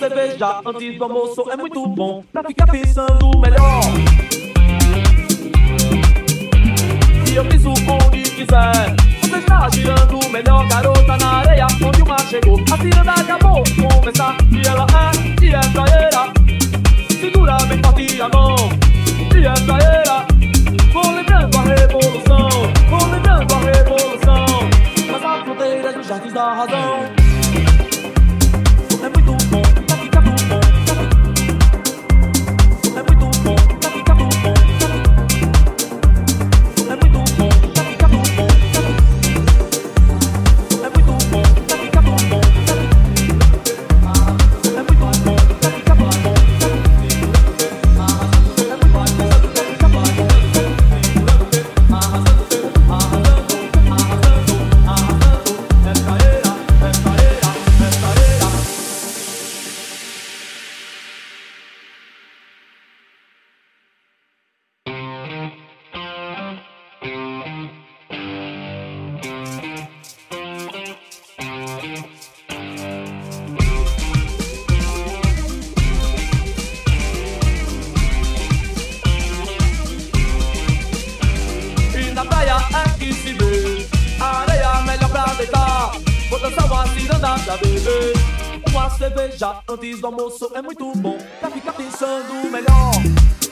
cerveja antes do almoço é muito bom pra ficar pensando melhor. E eu piso onde quiser. Você está girando melhor, garota, na areia onde o mar chegou. A ciranda acabou de começar e ela é praieira. Segura bem forte a mão e é praieira. Vou lembrando a revolução, vou lembrando a revolução. Mas a fronteira dos jardins da razão é muito bom pra ficar tudo bom. É muito bom pra ficar tudo bom. É muito bom pra ficar tudo bom. É muito bom pra ficar tudo bom. É muito bom pra ficar tudo bom. Na praia é que se vê a areia melhor pra deitar. Vou dançar uma ciranda pra beber uma cerveja antes do almoço é muito bom pra ficar pensando melhor.